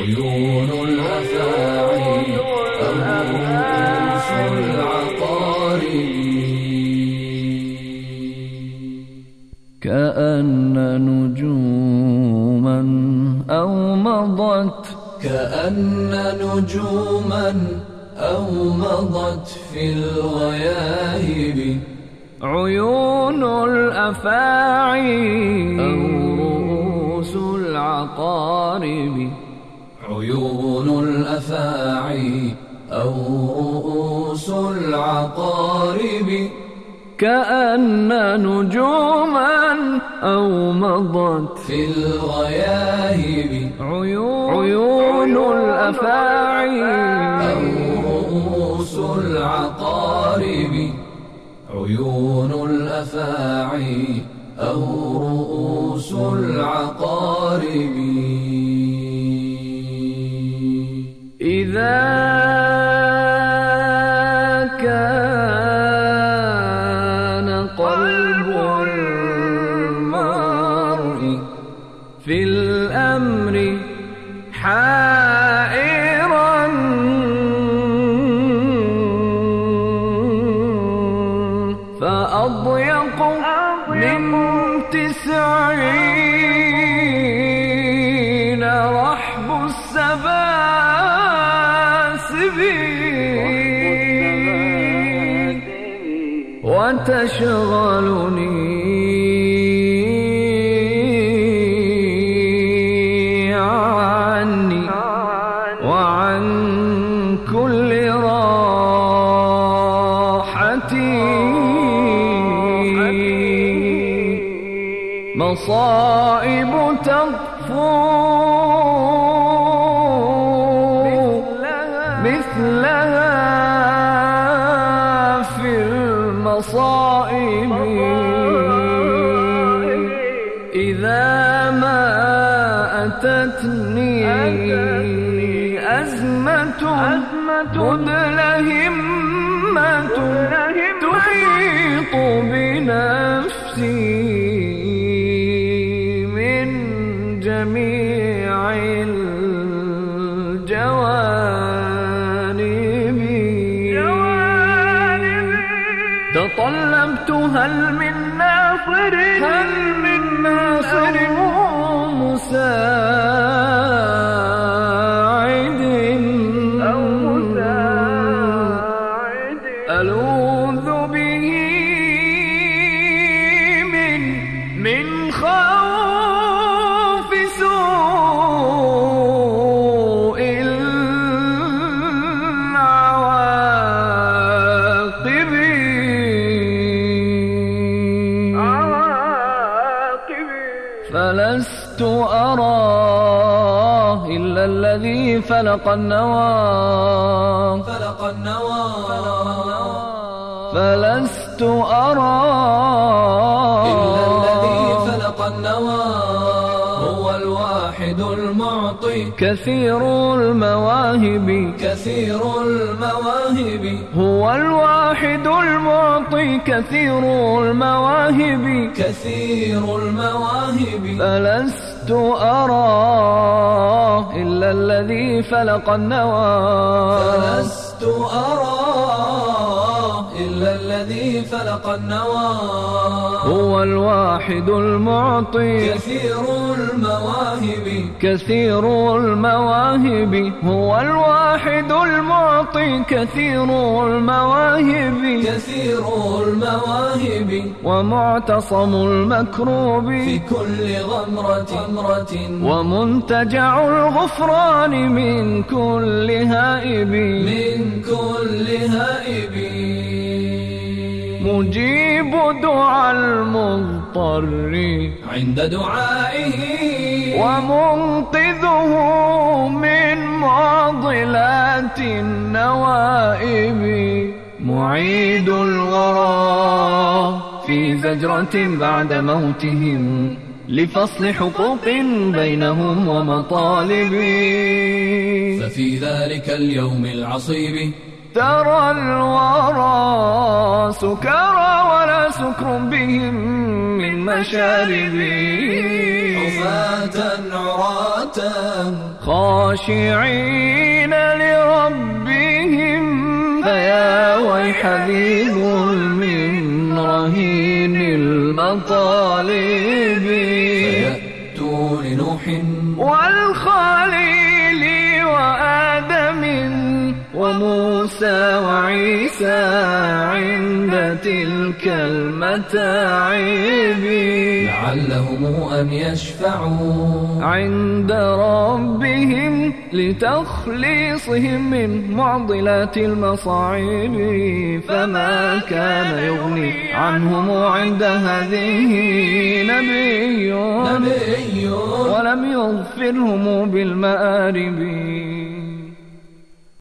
عيون الأفاعي أو رؤوس العقارب كأن نجوما أومضت في الغياهب عيون الأفاعي أو رؤوس العقارب عيون الأفاعي أو رؤوس العقارب كأن نجوما أومضت في الغياهب عيون الأفاعي أو رؤوس العقارب عيون الأفاعي أو رؤوس العقارب إذا كان قلب المرء في الأمر حائرا فأضيق من 90 رحب السباسب وتشغلني عني وعن كل راحتي مصائب تطفو مثلها في المصائب إذا ما أتتني أزمة مدلهمة تحيط بنفسي من جميع الجوانب تطلبت هل من ناصر مساعد أو مساعد ألوذ به من خوف سوء العواقب فلست أراه إلا الذي فلق النوى فلست أراه إلا الذي فلق النوى هو الواحد المعطي كثير المواهب هو الواحد المعطي كثير المواهب فلست أراه إلا الذي فلق النوى هو الواحد المعطي كثير المواهب هو الواحد المعطي كثير المواهب ومعتصم المكروب في كل غمرة ومنتجع الغفران من كل هائب مجيب دعاء المضطر عند دعائه ومنقذه من معضلات النوائب معيد الورى في زجرة بعد موتهم لفصل حقوق بينهم ومطالب ففي ذلك اليوم العصيب ترى الورى سكارى ولا سكر بهم من مشارب حفاة عراة خاشعين لربهم فيا ويح ذي ظلم رهين المطالب فيأتوا لنوح والخليل وآدم وموسى وعيسى عند تلك المتاعب لعلهم أن يشفعوا عند ربهم لتخليصهم من معضلات المصاعب فما كان يغني عنهم عند هذه نبي ولم يظفرهم بالمآرب